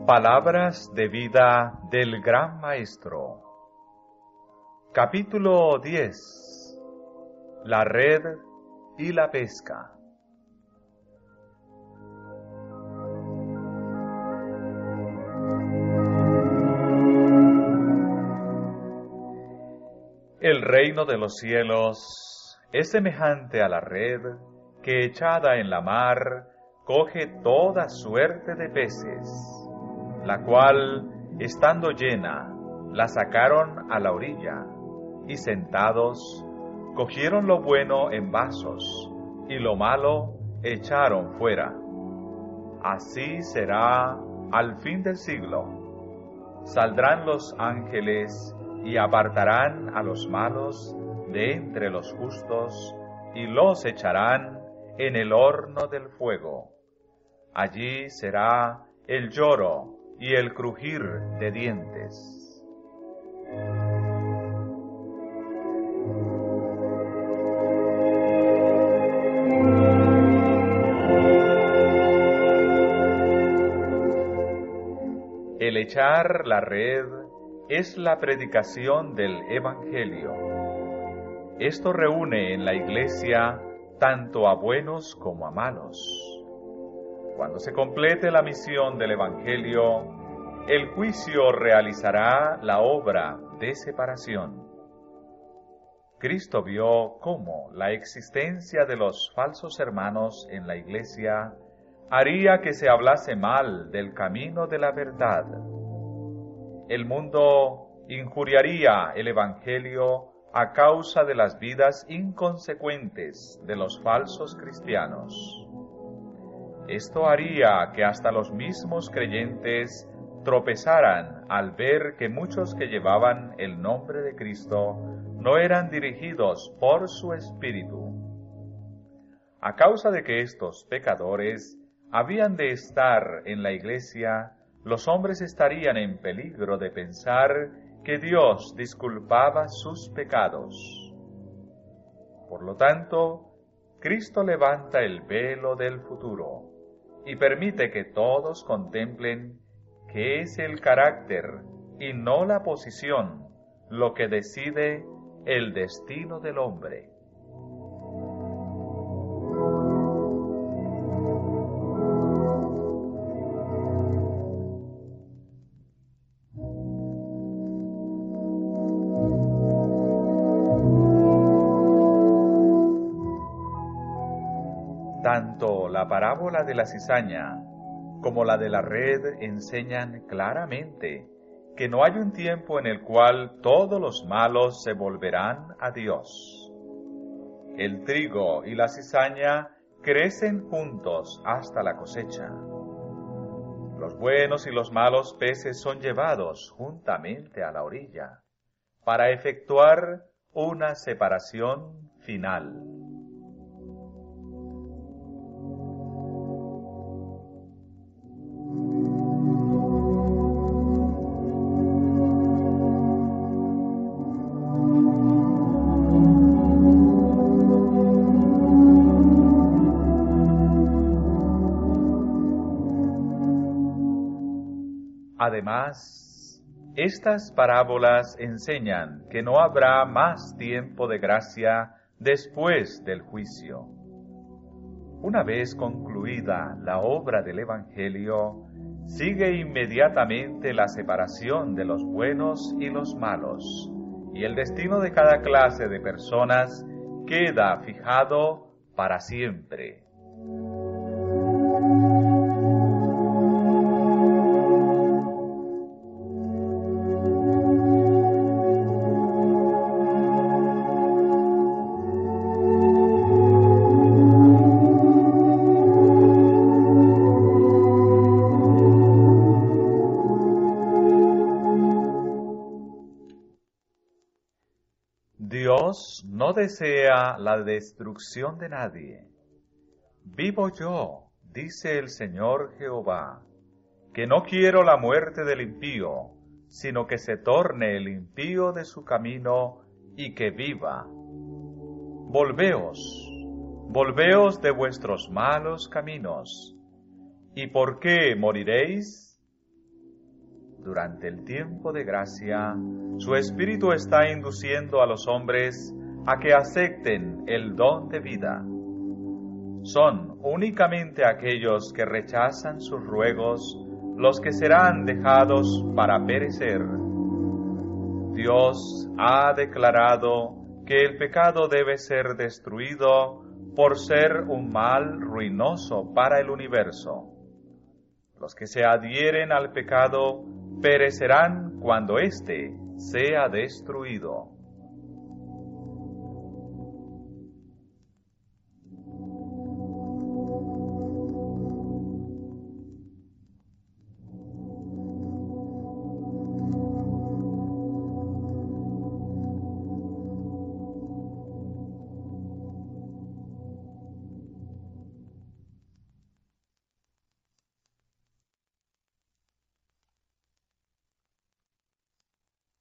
Palabras de vida del Gran Maestro. Capítulo 10. La red y la pesca. El reino de los cielos es semejante a la red que, echada en la mar, coge toda suerte de peces, la cual, estando llena, la sacaron a la orilla, y sentados, cogieron lo bueno en vasos, y lo malo echaron fuera. Así será al fin del siglo. Saldrán los ángeles y apartarán a los malos de entre los justos, y los echarán en el horno del fuego. Allí será el lloro y el crujir de dientes. El echar la red es la predicación del Evangelio. Esto reúne en la Iglesia tanto a buenos como a malos. Cuando se complete la misión del Evangelio, el juicio realizará la obra de separación. Cristo vio cómo la existencia de los falsos hermanos en la Iglesia haría que se hablase mal del camino de la verdad. El mundo injuriaría el Evangelio a causa de las vidas inconsecuentes de los falsos cristianos. Esto haría que hasta los mismos creyentes tropezaran al ver que muchos que llevaban el nombre de Cristo no eran dirigidos por su Espíritu. A causa de que estos pecadores habían de estar en la Iglesia, los hombres estarían en peligro de pensar que Dios disculpaba sus pecados. Por lo tanto, Cristo levanta el velo del futuro y permite que todos contemplen que es el carácter y no la posición lo que decide el destino del hombre. Tanto la parábola de la cizaña como la de la red enseñan claramente que no hay un tiempo en el cual todos los malos se volverán a Dios. El trigo y la cizaña crecen juntos hasta la cosecha. Los buenos y los malos peces son llevados juntamente a la orilla para efectuar una separación final. Además, estas parábolas enseñan que no habrá más tiempo de gracia después del juicio. Una vez concluida la obra del Evangelio, sigue inmediatamente la separación de los buenos y los malos, y el destino de cada clase de personas queda fijado para siempre. Dios no desea la destrucción de nadie. Vivo yo, dice el Señor Jehová, que no quiero la muerte del impío, sino que se torne el impío de su camino y que viva. Volveos, volveos de vuestros malos caminos. ¿Y por qué moriréis? durante el tiempo de gracia, su Espíritu está induciendo a los hombres a que acepten el don de vida. Son únicamente aquellos que rechazan sus ruegos los que serán dejados para perecer. Dios ha declarado que el pecado debe ser destruido por ser un mal ruinoso para el universo. Los que se adhieren al pecado perecerán cuando éste sea destruido.